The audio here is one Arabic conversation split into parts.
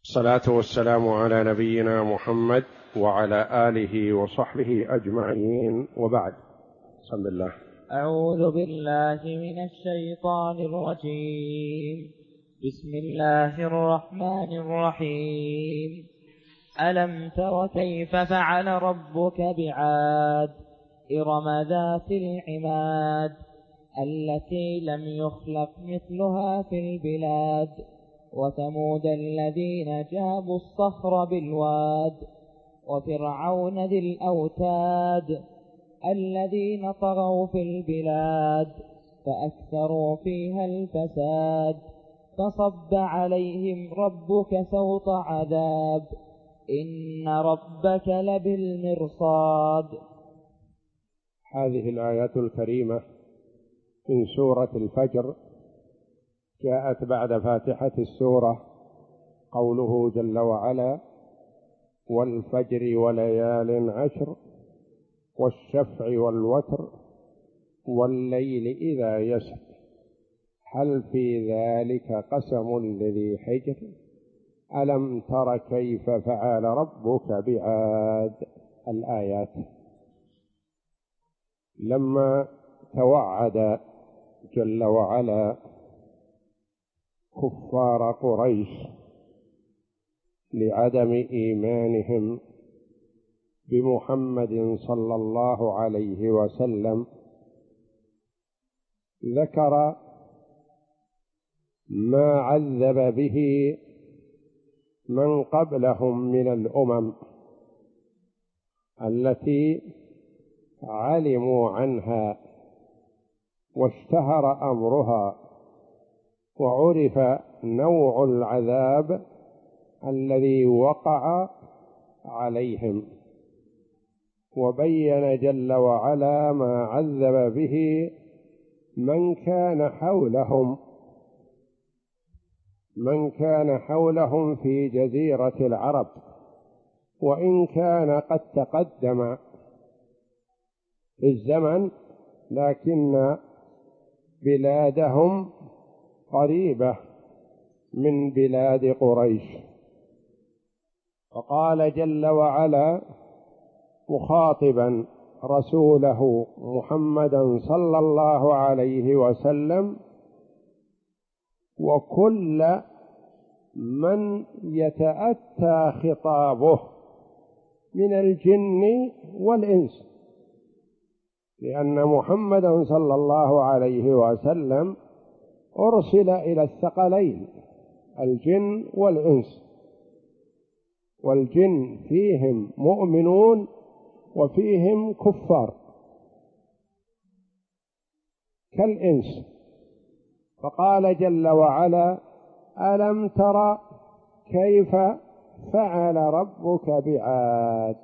الصلاة والسلام على نبينا محمد وعلى آله وصحبه أجمعين، وبعد. بسم الله. أعوذ بالله من الشيطان الرجيم. بسم الله الرحمن الرحيم. ألم تر كيف فعل ربك بعاد إرم ذات العماد التي لم يخلق مثلها في البلاد وثمود الذين جابوا الصخر بالواد وفرعون ذي الأوتاد الذين طغوا في البلاد فأكثروا فيها الفساد فصب عليهم ربك سوط عذاب إن ربك لبالمرصاد. هذه الآيات الكريمة من سورة الفجر جاءت بعد فاتحة السورة قوله جل وعلا: والفجر وليال عشر والشفع والوتر والليل إذا يسر هل في ذلك قسم لذي حجر ألم تر كيف فعل ربك بعاد. الآيات. لما توعد جل وعلا كفار قريش لعدم إيمانهم بمحمد صلى الله عليه وسلم ذكر ما عذب به من قبلهم من الأمم التي علموا عنها واشتهر أمرها وعرف نوع العذاب الذي وقع عليهم، وبين جل وعلا ما عذب به من كان حولهم في جزيرة العرب، وإن كان قد تقدم في الزمن لكن بلادهم قريبة من بلاد قريش. فقال جل وعلا مخاطبا رسوله محمدا صلى الله عليه وسلم: وكل من يتأتى خطابه من الجن والإنس، لأن محمدا صلى الله عليه وسلم أرسل إلى الثقلين الجن والإنس، والجن فيهم مؤمنون وفيهم كفار كالإنس. فقال جل وعلا: ألم تر كيف فعل ربك بعاد.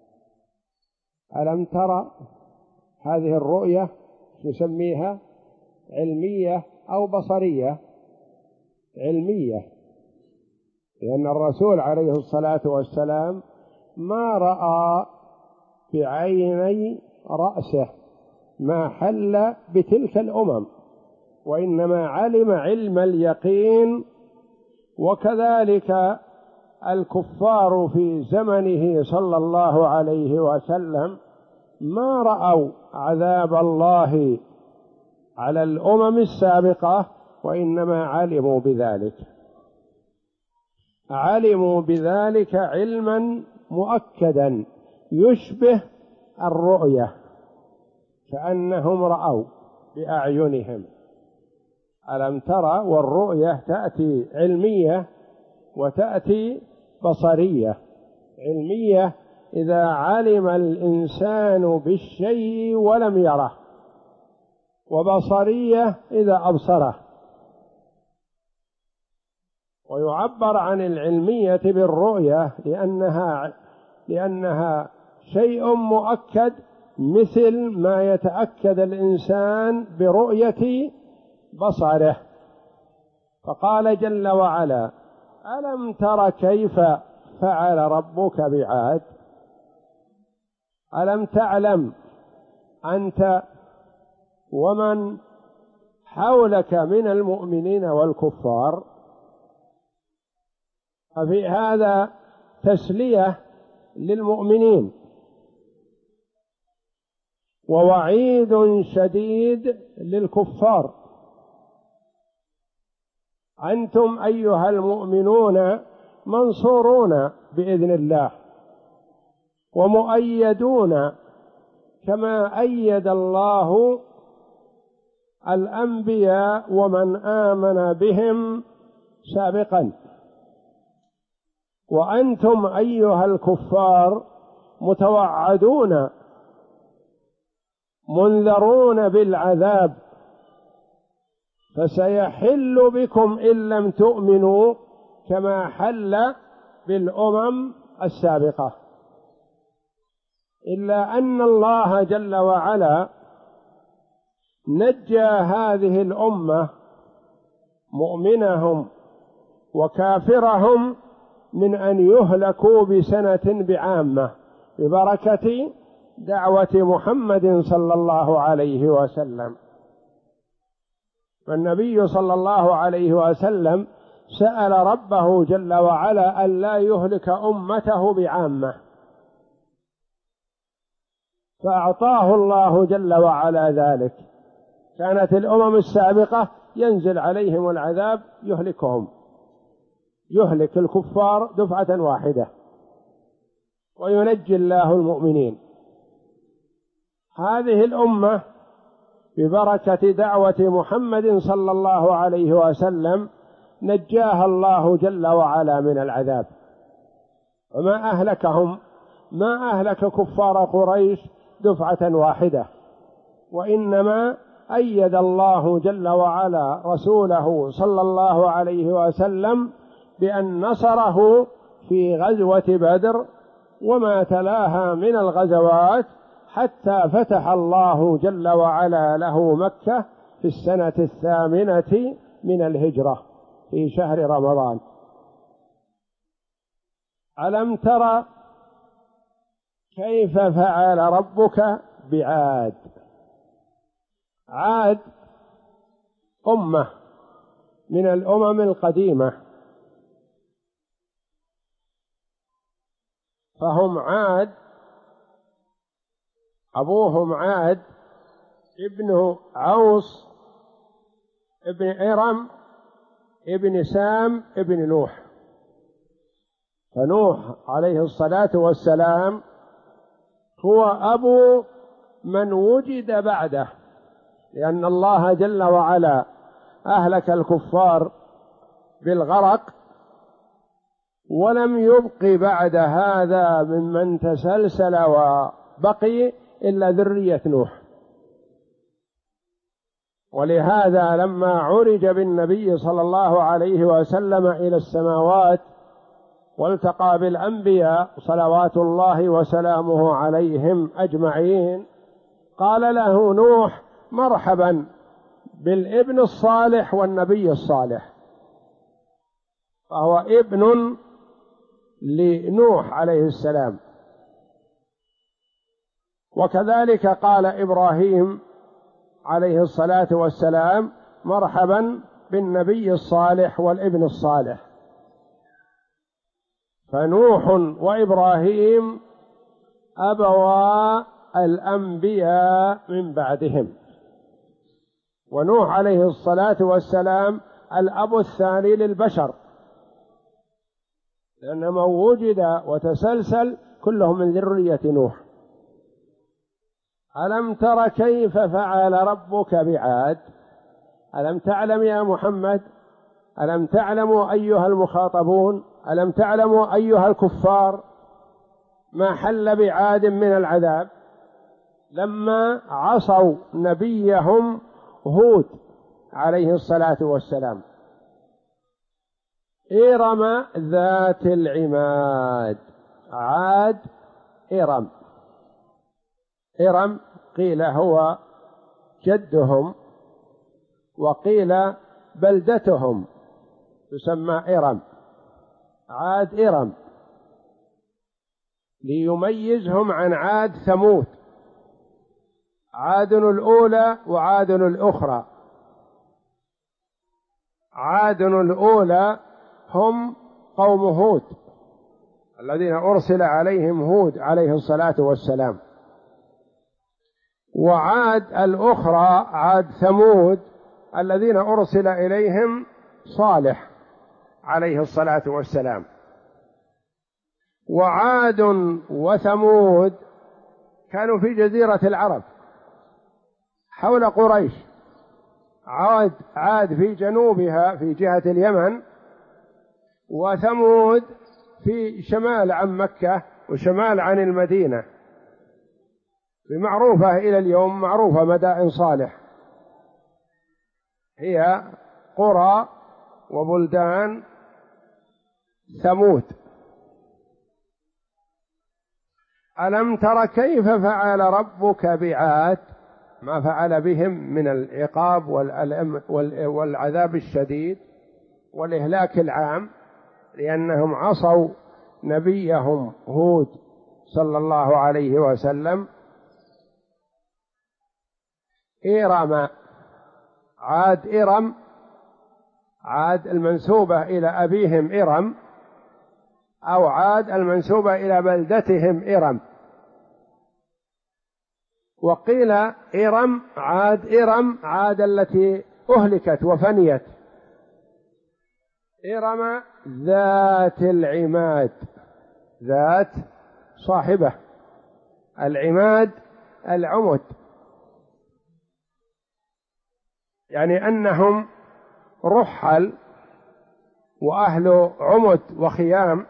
ألم تر هذه الرؤية نسميها علمية أو بصرية؟ علمية، لأن الرسول عليه الصلاة والسلام ما رأى بعيني رأسه ما حل بتلك الأمم، وإنما علم علم اليقين. وكذلك الكفار في زمنه صلى الله عليه وسلم ما رأوا عذاب الله على الأمم السابقة، وإنما علموا بذلك علما مؤكدا يشبه الرؤية، كأنهم رأوا بأعينهم. ألم ترى، والرؤية تأتي علمية وتأتي بصرية. علمية إذا علم الإنسان بالشيء ولم يره، وبصرية إذا أبصره. ويعبر عن العلمية بالرؤية لأنها شيء مؤكد، مثل ما يتأكد الإنسان برؤية بصره. فقال جل وعلا: ألم تر كيف فعل ربك بعاد. ألم تعلم أنت ومن حولك من المؤمنين والكفار ففي هذا تسلية للمؤمنين ووعيد شديد للكفار. أنتم أيها المؤمنون منصورون بإذن الله ومؤيدون كما أيد الله الأنبياء ومن آمن بهم سابقا، وأنتم أيها الكفار متوعدون منذرون بالعذاب، فسيحل بكم إن لم تؤمنوا كما حل بالأمم السابقة، إلا أن الله جل وعلا نجى هذه الأمة مؤمنهم وكافرهم من أن يهلكوا بسنة بعامة ببركة دعوة محمد صلى الله عليه وسلم. فالنبي صلى الله عليه وسلم سأل ربه جل وعلا ألا يهلك أمته بعامة، فأعطاه الله جل وعلا ذلك. كانت الأمم السابقة ينزل عليهم العذاب يهلكهم، يهلك الكفار دفعة واحدة وينجي الله المؤمنين. هذه الأمة ببركة دعوة محمد صلى الله عليه وسلم نجاها الله جل وعلا من العذاب، وما أهلكهم، ما أهلك كفار قريش دفعة واحدة، وإنما أيد الله جل وعلا رسوله صلى الله عليه وسلم بأن نصره في غزوة بدر وما تلاها من الغزوات، حتى فتح الله جل وعلا له مكة في السنة 8 من الهجرة في شهر رمضان. ألم تر كيف فعل ربك بعاد؟ عاد أمة من الأمم القديمة، فهم عاد، أبوهم عاد ابن عوص ابن إرم ابن سام ابن نوح. فنوح عليه الصلاة والسلام هو أبو من وجد بعده، لأن الله جل وعلا أهلك الكفار بالغرق، ولم يبق بعد هذا ممن تسلسل وبقي إلا ذرية نوح. ولهذا لما عرج بالنبي صلى الله عليه وسلم إلى السماوات والتقى بالأنبياء صلوات الله وسلامه عليهم أجمعين، قال له نوح: مرحبا بالابن الصالح والنبي الصالح، فهو ابن لنوح عليه السلام. وكذلك قال إبراهيم عليه الصلاة والسلام: مرحبا بالنبي الصالح والابن الصالح. فنوح وإبراهيم أبوا الأنبياء من بعدهم، ونوح عليه الصلاة والسلام الأب الثاني للبشر، لأن من وجد وتسلسل كلهم من ذرية نوح. ألم تر كيف فعل ربك بعاد؟ ألم تعلم يا محمد؟ ألم تعلموا أيها المخاطبون؟ ألم تعلموا أيها الكفار ما حل بعاد من العذاب لما عصوا نبيهم هود عليه الصلاة والسلام؟ إرم ذات العماد. عاد إرم. إرم قيل هو جدهم، وقيل بلدتهم تسمى إرم. عاد إرم ليميزهم عن عاد ثمود. عاد الأولى وعاد الأخرى. عاد الأولى هم قوم هود الذين أرسل عليهم هود عليه الصلاة والسلام. وعاد الأخرى عاد ثمود الذين أرسل إليهم صالح عليه الصلاة والسلام. وعاد وثمود كانوا في جزيرة العرب حول قريش، عاد في جنوبها في جهة اليمن، وثمود في شمال عن مكة وشمال عن المدينة، بمعروفة إلى اليوم، معروفة مدائن صالح، هي قرى وبلدان ثمود. ألم تر كيف فعل ربك بعاد؟ ما فعل بهم من العقاب والعذاب الشديد والإهلاك العام، لأنهم عصوا نبيهم هود صلى الله عليه وسلم. إرم، عاد إرم، عاد المنسوبة إلى أبيهم إرم، أو عاد المنسوبة إلى بلدتهم إرم. وقيل إرم عاد التي أهلكت وفنيت، إرم ذات العماد، ذات صاحبة، العماد العمد، يعني أنهم رحل وأهل عمد وخيام.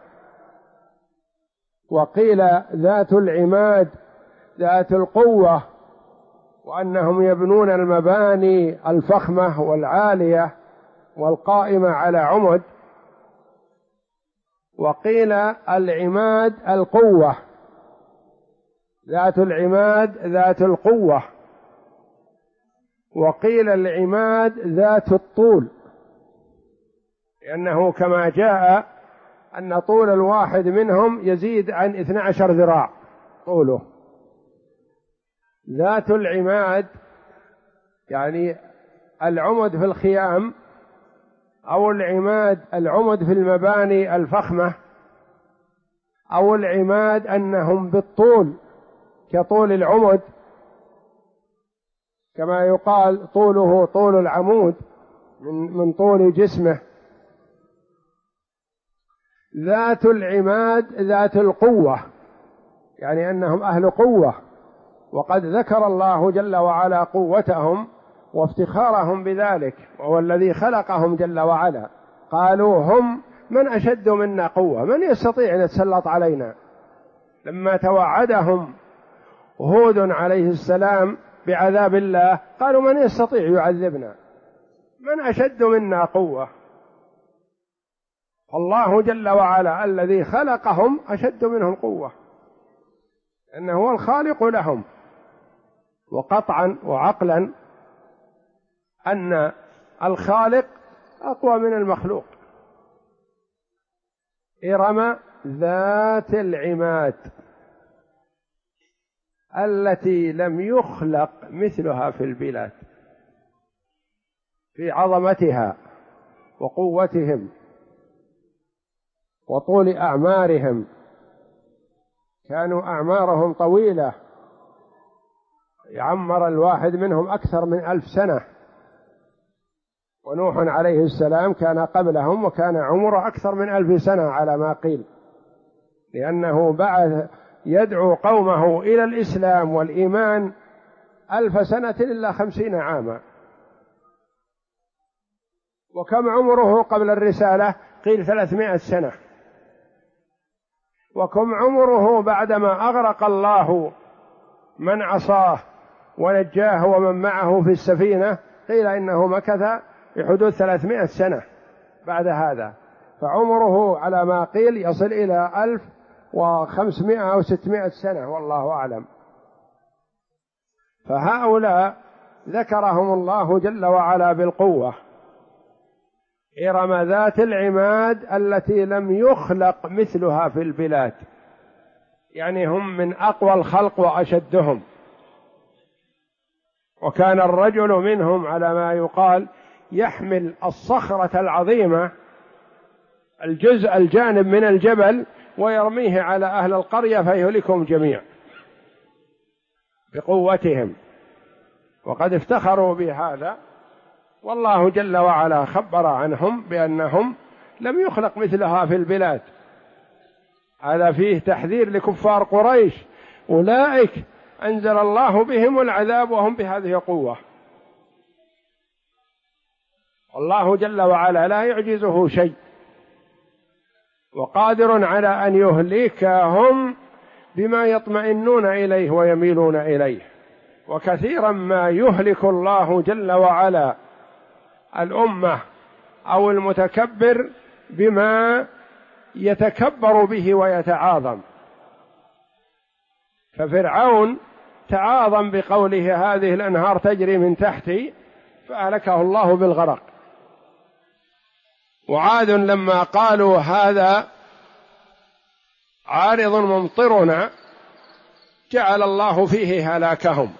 وقيل ذات العماد ذات القوة، وأنهم يبنون المباني الفخمة والعالية والقائمة على عمد. وقيل العماد القوة، ذات العماد ذات القوة. وقيل العماد ذات الطول، لأنه كما جاء أن طول الواحد منهم يزيد عن 12 ذراع طوله. ذات العماد يعني العمد في الخيام، أو العماد العمد في المباني الفخمة، أو العماد أنهم بالطول كطول العمد، كما يقال طوله طول العمود من طول جسمه. ذات العماد ذات القوة، يعني أنهم أهل قوة، وقد ذكر الله جل وعلا قوتهم وافتخارهم بذلك، وهو الذي خلقهم جل وعلا. قالوا هم من أشد منا قوة، من يستطيع أن يتسلط علينا؟ لما توعدهم هود عليه السلام بعذاب الله قالوا من يستطيع يعذبنا، من أشد منا قوة؟ الله جل وعلا الذي خلقهم أشد منهم قوة، إنه هو الخالق لهم. وقطعا وعقلا أن الخالق أقوى من المخلوق. إرم ذات العماد التي لم يخلق مثلها في البلاد، في عظمتها وقوتهم وطول أعمارهم، كانوا أعمارهم طويلة، يعمر الواحد منهم أكثر من 1000 سنة، ونوح عليه السلام كان قبلهم وكان عمره أكثر من 1000 سنة على ما قيل، لأنه بعث يدعو قومه إلى الإسلام والإيمان 1000 سنة إلا 50 عاما. وكم عمره قبل الرسالة؟ قيل 300 سنة. وكم عمره بعدما أغرق الله من عصاه ونجاه ومن معه في السفينة؟ قيل إنه مكث بحدود 300 سنة بعد هذا، فعمره على ما قيل يصل إلى 1500 أو 600 سنة والله أعلم. فهؤلاء ذكرهم الله جل وعلا بالقوة. إرم ذات العماد التي لم يخلق مثلها في البلاد، يعني هم من أقوى الخلق وأشدهم. وكان الرجل منهم على ما يقال يحمل الصخرة العظيمة الجانب من الجبل ويرميه على أهل القرية فيهلكهم جميعا بقوتهم، وقد افتخروا بهذا، والله جل وعلا خبر عنهم بأنهم لم يخلق مثلها في البلاد. هذا فيه تحذير لكفار قريش، أولئك أنزل الله بهم العذاب وهم بهذه القوة. الله جل وعلا لا يعجزه شيء، وقادر على أن يهلكهم بما يطمئنون إليه ويميلون إليه. وكثيرا ما يهلك الله جل وعلا الأمة أو المتكبر بما يتكبر به ويتعاظم. ففرعون تعاظم بقوله هذه الأنهار تجري من تحتي فأهلكه الله بالغرق. وعاد لما قالوا هذا عارض ممطرنا جعل الله فيه هلاكهم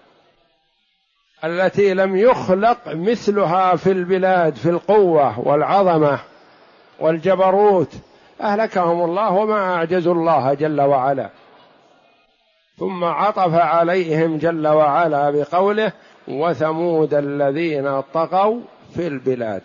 التي لم يخلق مثلها في البلاد في القوة والعظمة والجبروت، أهلكهم الله وما أعجزوا الله جل وعلا. ثم عطف عليهم جل وعلا بقوله وثمود الذين طغوا في البلاد.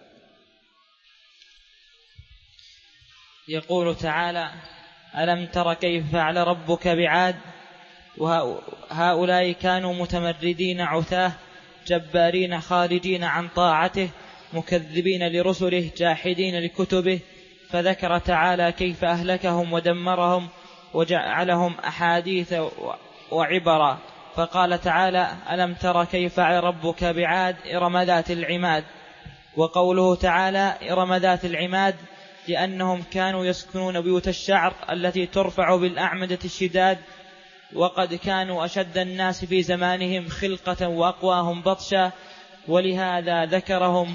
يقول تعالى ألم تر كيف فعل ربك بعاد وهؤلاء كانوا متمردين عتاه جبارين خارجين عن طاعته مكذبين لرسله جاحدين لكتبه، فذكر تعالى كيف أهلكهم ودمرهم وجعلهم أحاديث وعبرا، فقال تعالى ألم تر كيف فعل ربك بعاد إرم ذات العماد. وقوله تعالى إرم ذات العماد لأنهم كانوا يسكنون بيوت الشعر التي ترفع بالأعمدة الشداد، وقد كانوا أشد الناس في زمانهم خلقة وأقواهم بطشا، ولهذا ذكرهم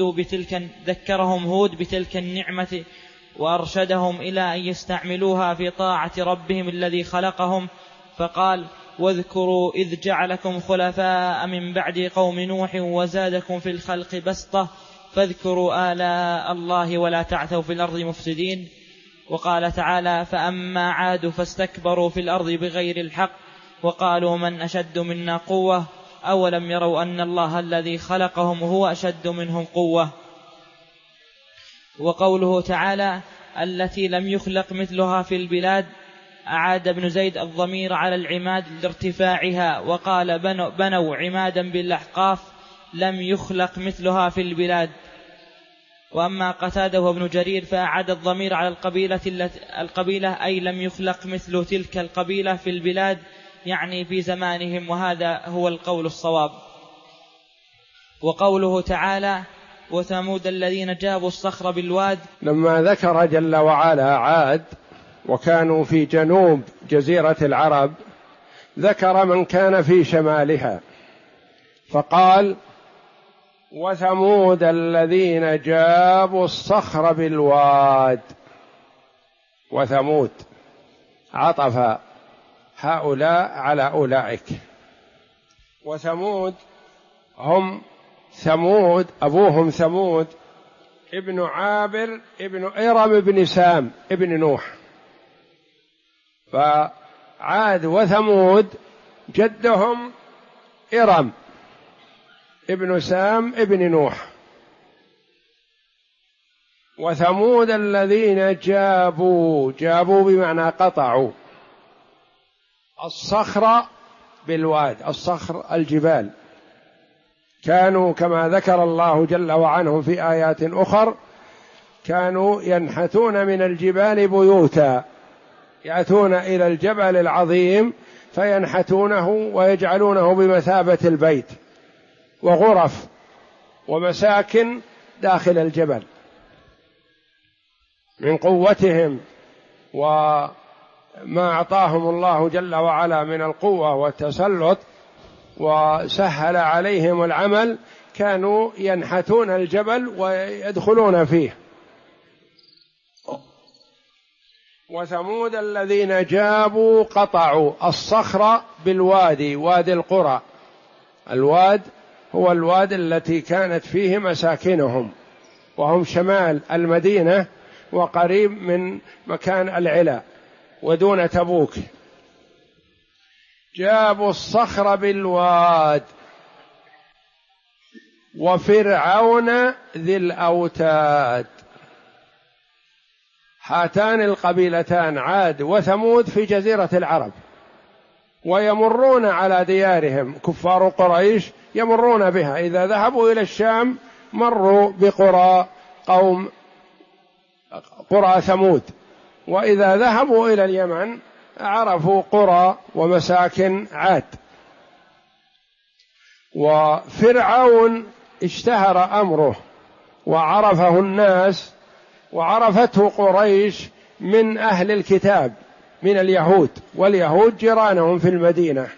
هود بتلك النعمة وأرشدهم إلى أن يستعملوها في طاعة ربهم الذي خلقهم، فقال واذكروا إذ جعلكم خلفاء من بعد قوم نوح وزادكم في الخلق بسطة فاذكروا آلاء الله ولا تعثوا في الأرض مفسدين. وقال تعالى فأما عاد فاستكبروا في الأرض بغير الحق وقالوا من أشد منا قوة أولم يروا أن الله الذي خلقهم هو أشد منهم قوة. وقوله تعالى التي لم يخلق مثلها في البلاد أعاد ابن زيد الضمير على العماد لارتفاعها، وقال بنوا عمادا بالأحقاف لم يخلق مثلها في البلاد. وأما قتادة وابن جرير فأعاد الضمير على القبيلة أي لم يخلق مثل تلك القبيلة في البلاد، يعني في زمانهم، وهذا هو القول الصواب. وقوله تعالى وثمود الذين جابوا الصخر بالواد، لما ذكر جل وعلا عاد وكانوا في جنوب جزيرة العرب ذكر من كان في شمالها فقال وثمود الذين جابوا الصخر بالواد. وثمود عطف هؤلاء على أولئك. وثمود هم ثمود أبوهم ثمود ابن عابر ابن إرم ابن سام ابن نوح، فعاد وثمود جدهم إرم ابن سام ابن نوح. وثمود الذين جابوا بمعنى قطعوا الصخر بالواد، الصخر الجبال، كانوا كما ذكر الله جل وعلا في آيات أخر كانوا ينحتون من الجبال بيوتا، يأتون إلى الجبل العظيم فينحتونه ويجعلونه بمثابة البيت وغرف ومساكن داخل الجبل من قوتهم وما أعطاهم الله جل وعلا من القوة والتسلط وسهل عليهم العمل، كانوا ينحتون الجبل ويدخلون فيه. وثمود الذين جابوا قطعوا الصخر بالوادي، وادي القرى. الواد هو الوادي التي كانت فيه مساكنهم وهم شمال المدينة، وقريب من مكان العلا ودون تبوك. جابوا الصخر بالواد وفرعون ذي الأوتاد. هاتان القبيلتان عاد وثمود في جزيرة العرب، ويمرون على ديارهم كفار قريش، يمرون بها، إذا ذهبوا إلى الشام مروا بقرى قرى ثمود، وإذا ذهبوا إلى اليمن عرفوا قرى ومساكن عاد. وفرعون اشتهر أمره وعرفه الناس وعرفته قريش من أهل الكتاب من اليهود، واليهود جيرانهم في المدينة.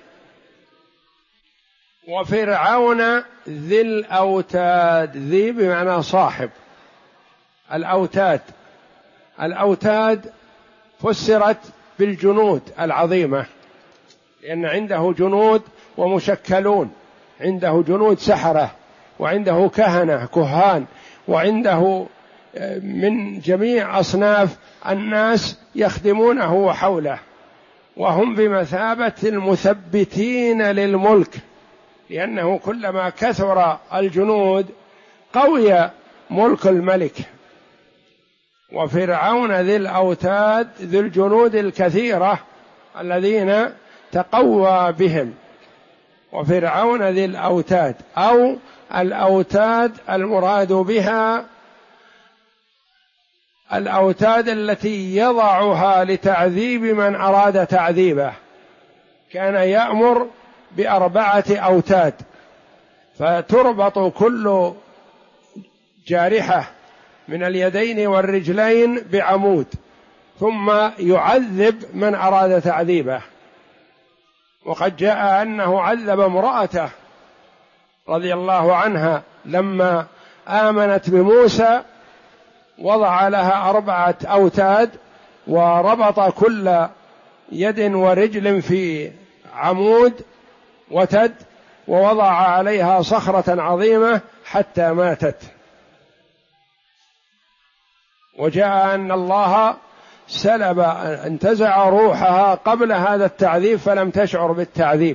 وفرعون ذي الأوتاد، ذي بمعنى صاحب، الأوتاد، الأوتاد فسرت بالجنود العظيمة، لأن عنده جنود ومشكلون، عنده جنود سحرة، وعنده كهنة وعنده من جميع أصناف الناس يخدمونه وحوله، وهم بمثابة المثبتين للملك، لأنه كلما كثر الجنود قوي ملك الملك. وفرعون ذي الأوتاد، ذي الجنود الكثيرة الذين تقوى بهم. وفرعون ذي الأوتاد، أو الأوتاد المراد بها الأوتاد التي يضعها لتعذيب من أراد تعذيبه. كان يأمر ب4 أوتاد، فتربط كل جارحة من اليدين والرجلين بعمود، ثم يعذب من أراد تعذيبه. وقد جاء أنه عذب امرأته رضي الله عنها لما آمنت بموسى، وضع لها 4 أوتاد وربط كل يد ورجل في عمود وتد، ووضع عليها صخرة عظيمة حتى ماتت. وجاء أن الله انتزع روحها قبل هذا التعذيب فلم تشعر بالتعذيب،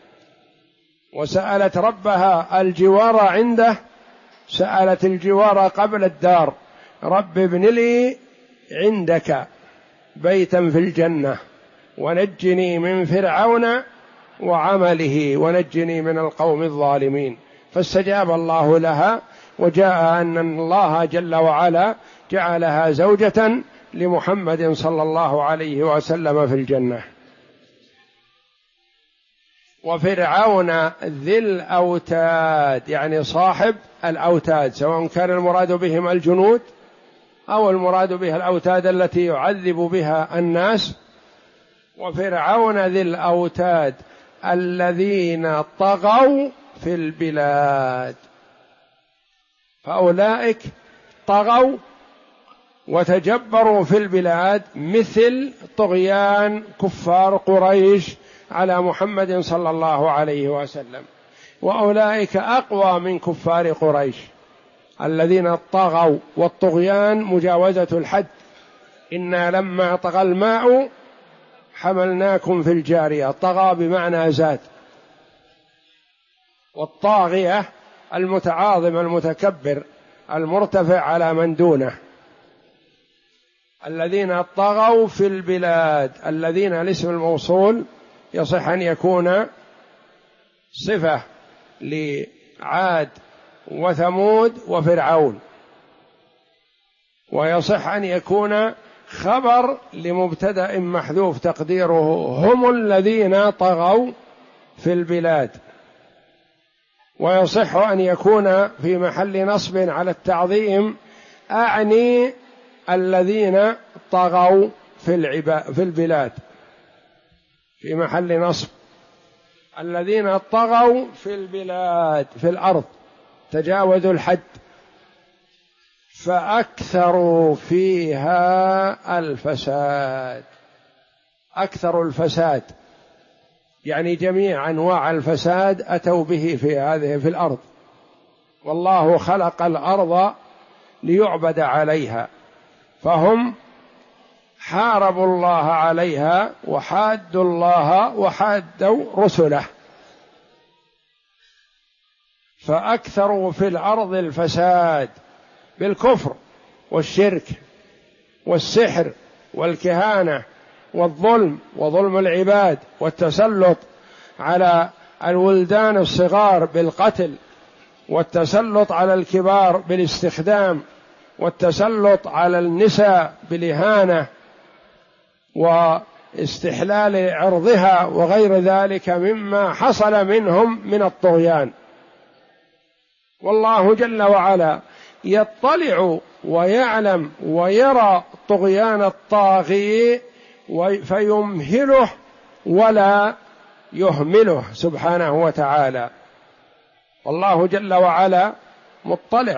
وسألت ربها الجوار عنده، سألت الجوار قبل الدار: رب ابن لي عندك بيتا في الجنة ونجني من فرعون وعمله ونجني من القوم الظالمين. فاستجاب الله لها، وجاء أن الله جل وعلا جعلها زوجة لمحمد صلى الله عليه وسلم في الجنة. وفرعون ذي الأوتاد، يعني صاحب الأوتاد، سواء كان المراد بهم الجنود أو المراد بها الأوتاد التي يعذب بها الناس. وفرعون ذي الأوتاد الذين طغوا في البلاد، فأولئك طغوا وتجبروا في البلاد مثل طغيان كفار قريش على محمد صلى الله عليه وسلم. وأولئك أقوى من كفار قريش الذين طغوا، والطغيان مجاوزة الحد. إنا لما طغى الماء حملناكم في الجارية، طغى بمعنى زاد. والطاغية المتعاظم المتكبر المرتفع على من دونه. الذين طغوا في البلاد، الذين الاسم الموصول يصح أن يكون صفة لعاد وثمود وفرعون، ويصح أن يكون خبر لمبتدأ محذوف تقديره هم الذين طغوا في البلاد، ويصح أن يكون في محل نصب على التعظيم أعني الذين طغوا في البلاد، في محل نصب الذين طغوا في البلاد في الأرض، تجاوزوا الحد فأكثروا فيها الفساد. أكثروا الفساد يعني جميع أنواع الفساد أتوا به في الأرض. والله خلق الأرض ليعبد عليها، فهم حاربوا الله عليها وحادوا الله وحادوا رسله، فأكثروا في الأرض الفساد بالكفر والشرك والسحر والكهانة والظلم وظلم العباد والتسلط على الولدان الصغار بالقتل، والتسلط على الكبار بالاستخدام، والتسلط على النساء بالإهانة واستحلال عرضها وغير ذلك مما حصل منهم من الطغيان. والله جل وعلا يطلع ويعلم ويرى طغيان الطاغي فيمهله ولا يهمله سبحانه وتعالى. والله جل وعلا مطلع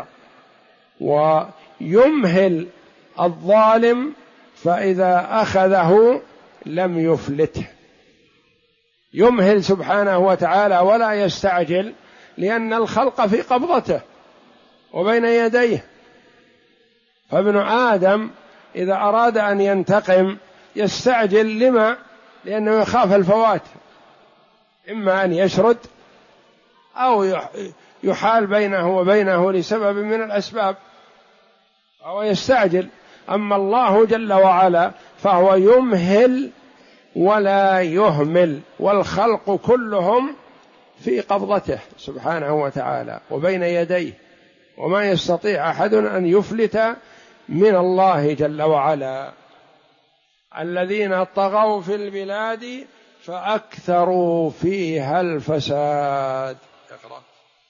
ويمهل الظالم، فإذا أخذه لم يفلته، يمهل سبحانه وتعالى ولا يستعجل، لأن الخلق في قبضته وبين يديه. فابن آدم إذا أراد أن ينتقم يستعجل، لما؟ لأنه يخاف الفوات، إما أن يشرد أو يحال بينه وبينه لسبب من الأسباب، أو يستعجل. أما الله جل وعلا فهو يمهل ولا يهمل، والخلق كلهم في قبضته سبحانه وتعالى وبين يديه، وما يستطيع أحد أن يفلت من الله جل وعلا. الذين طغوا في البلاد فأكثروا فيها الفساد. اقرأ.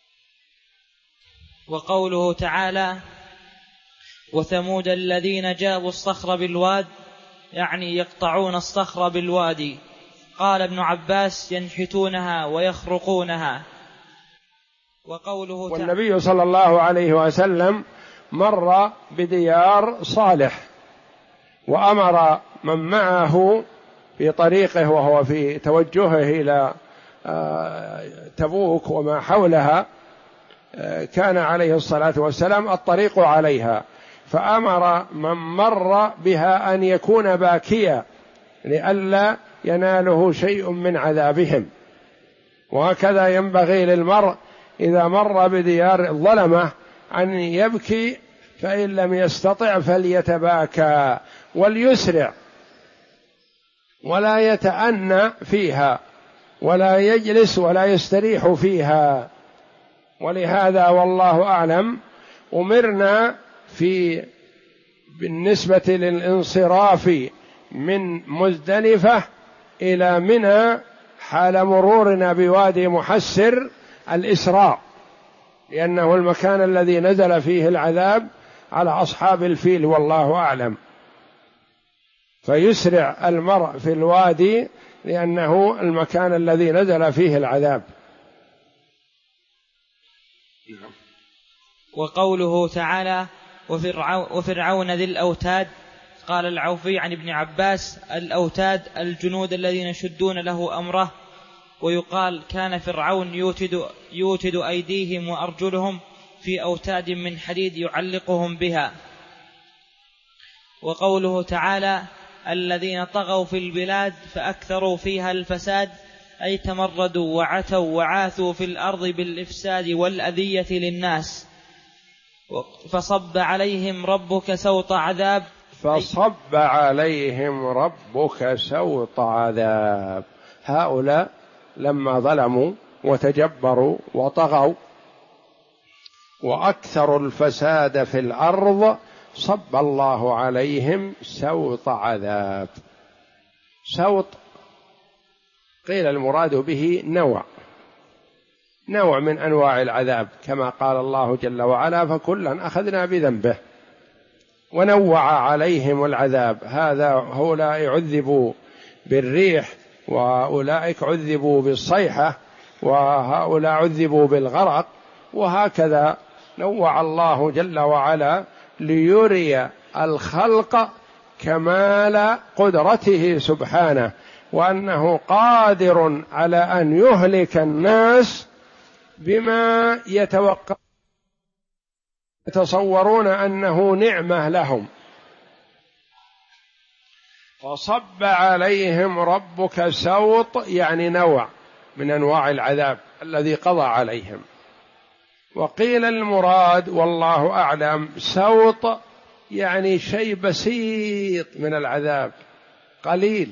وقوله تعالى: وثمود الذين جابوا الصخر بالواد، يعني يقطعون الصخر بالوادي. قال ابن عباس: ينحتونها ويخرقونها. وقوله والنبي صلى الله عليه وسلم مر بديار صالح، وأمر من معه في طريقه وهو في توجهه إلى تبوك وما حولها، كان عليه الصلاة والسلام الطريق عليها، فأمر من مر بها أن يكون باكيا لئلا يناله شيء من عذابهم. وهكذا ينبغي للمرء إذا مر بديار الظلمة أن يبكي، فإن لم يستطع فليتباكى وليسرع ولا يتأنى فيها ولا يجلس ولا يستريح فيها. ولهذا والله أعلم أمرنا بالنسبة للانصراف من مزدلفة إلى منى حال مرورنا بوادي محسر الإسراء، لأنه المكان الذي نزل فيه العذاب على أصحاب الفيل والله أعلم، فيسرع المرء في الوادي لأنه المكان الذي نزل فيه العذاب. وقوله تعالى: وفرعون ذي الأوتاد. قال العوفي عن ابن عباس: الأوتاد الجنود الذين يشدون له أمره. ويقال: كان فرعون يوتد أيديهم وأرجلهم في أوتاد من حديد يعلقهم بها. وقوله تعالى: الذين طغوا في البلاد فأكثروا فيها الفساد، أي تمردوا وعتوا وعاثوا في الأرض بالإفساد والأذية للناس. فصب عليهم ربك سوط عذاب. فصب عليهم ربك سوط عذاب. هؤلاء لما ظلموا وتجبروا وطغوا وأكثروا الفساد في الأرض صب الله عليهم سوط عذاب. سوط قيل المراد به نوع من أنواع العذاب، كما قال الله جل وعلا: فكلا أخذنا بذنبه، ونوع عليهم العذاب. هؤلاء عذبوا بالريح، وأولئك عذبوا بالصيحة، وهؤلاء عذبوا بالغرق، وهكذا نوع الله جل وعلا ليري الخلق كمال قدرته سبحانه، وأنه قادر على أن يهلك الناس بما يتصورون أنه نعمة لهم، فصب عليهم ربك سوط يعني نوع من أنواع العذاب الذي قضى عليهم. وقيل المراد والله أعلم سوط يعني شيء بسيط من العذاب قليل،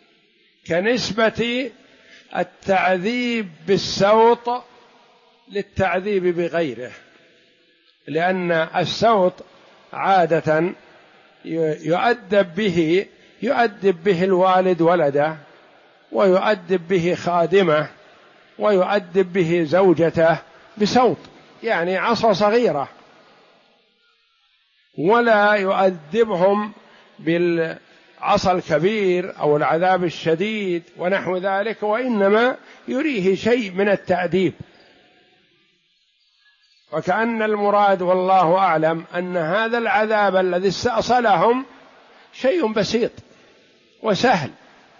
كنسبة التعذيب بالسوط للتعذيب بغيره، لأن السوط عادة يؤدب به الوالد ولده، ويؤدب به خادمه، ويؤدب به زوجته بسوط يعني عصا صغيرة، ولا يؤدبهم بالعصا الكبير أو العذاب الشديد ونحو ذلك، وإنما يريه شيء من التأديب. وكأن المراد والله أعلم أن هذا العذاب الذي استأصلهم شيء بسيط وسهل،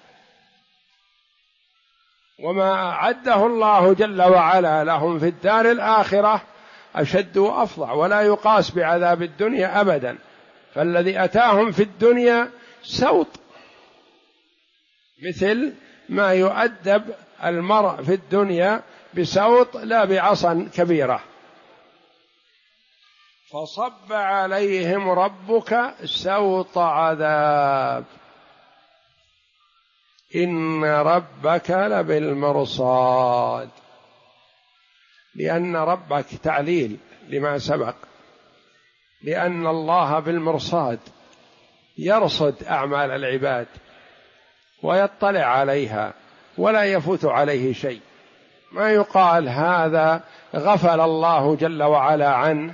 وما أعده الله جل وعلا لهم في الدار الآخرة أشد وأفظع، ولا يقاس بعذاب الدنيا أبدا. فالذي أتاهم في الدنيا سوط، مثل ما يؤدب المرء في الدنيا بسوط لا بعصا كبيرة. فصب عليهم ربك سوط عذاب إن ربك لبالمرصاد، لأن ربك تعليل لما سبق، لأن الله بالمرصاد يرصد أعمال العباد ويطلع عليها ولا يفوت عليه شيء. ما يقال هذا غفل الله جل وعلا عنه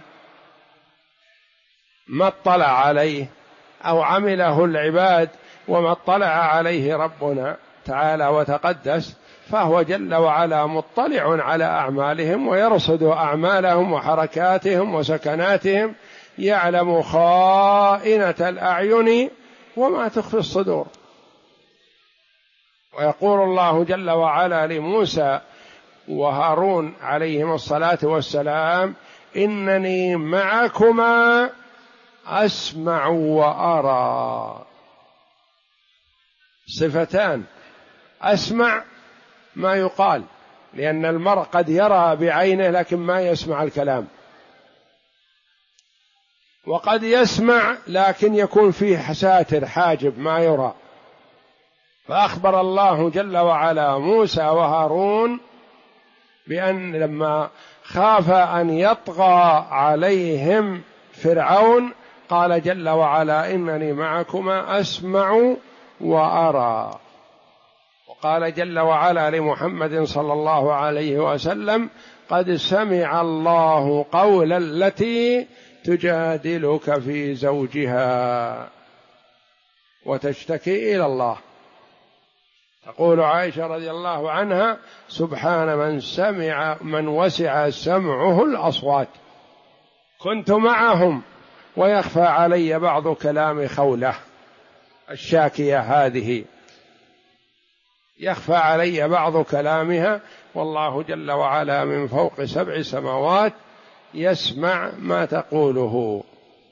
ما اطلع عليه، أو عمله العباد وما اطلع عليه ربنا تعالى وتقدس، فهو جل وعلا مطلع على أعمالهم ويرصد أعمالهم وحركاتهم وسكناتهم، يعلم خائنة الأعين وما تخفي الصدور. ويقول الله جل وعلا لموسى وهارون عليهم الصلاة والسلام إنني معكما أسمع وأرى، صفتان: أسمع ما يقال، لأن المرء قد يرى بعينه لكن ما يسمع الكلام، وقد يسمع لكن يكون فيه ساتر حاجب ما يرى. فأخبر الله جل وعلا موسى وهارون بأن لما خاف أن يطغى عليهم فرعون قال جل وعلا إنني معكما أسمع وأرى. وقال جل وعلا لمحمد صلى الله عليه وسلم قد سمع الله قول التي تجادلك في زوجها وتشتكي إلى الله. تقول عائشة رضي الله عنها سبحان من وسع سمعه الأصوات، كنت معهم ويخفى علي بعض كلام خولة الشاكية هذه، يخفى علي بعض كلامها، والله جل وعلا من فوق 7 سماوات يسمع ما تقوله.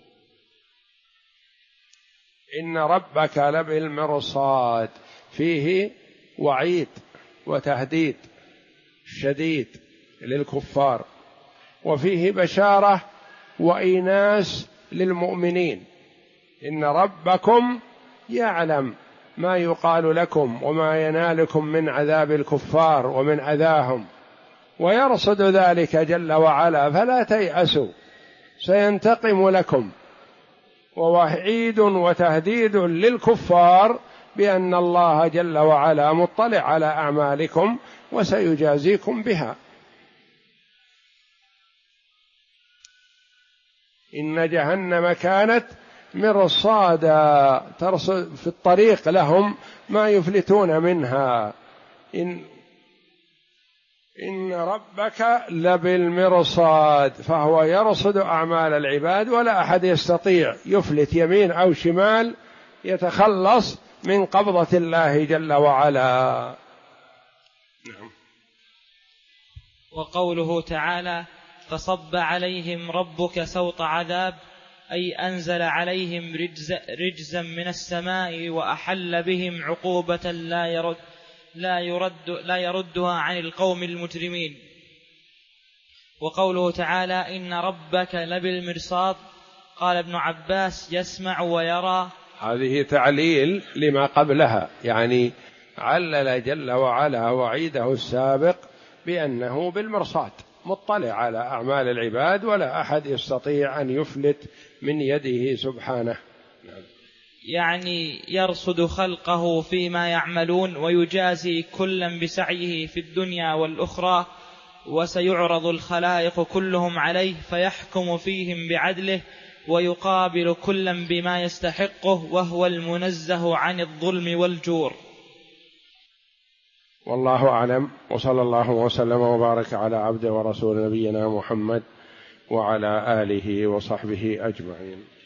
إن ربك لبالمرصاد، فيه وعيد وتهديد شديد للكفار، وفيه بشارة وإيناس للمؤمنين. إن ربكم يعلم ما يقال لكم وما ينالكم من عذاب الكفار ومن أذاهم، ويرصد ذلك جل وعلا، فلا تيأسوا سينتقم لكم. ووعيد وتهديد للكفار بأن الله جل وعلا مطلع على أعمالكم وسيجازيكم بها. إن جهنم كانت مرصادا، ترصد في الطريق لهم ما يفلتون منها. إن ربك لبالمرصاد، فهو يرصد أعمال العباد، ولا أحد يستطيع يفلت يمين أو شمال يتخلص من قبضة الله جل وعلا. وقوله تعالى فصب عليهم ربك سوط عذاب، أي أنزل عليهم رجزا من السماء وأحل بهم عقوبة لا يردها عن القوم المجرمين. وقوله تعالى إن ربك لبالمرصاد، قال ابن عباس يسمع ويرى. هذه تعليل لما قبلها، يعني علل جل وعلا وعيده السابق بأنه بالمرصاد، مطلع على أعمال العباد، ولا أحد يستطيع أن يفلت من يده سبحانه. يعني يرصد خلقه فيما يعملون ويجازي كلا بسعيه في الدنيا والأخرى، وسيعرض الخلائق كلهم عليه فيحكم فيهم بعدله ويقابل كلا بما يستحقه، وهو المنزه عن الظلم والجور. والله أعلم، وصلى الله وسلم وبارك على عبده ورسول نبينا محمد وعلى آله وصحبه أجمعين.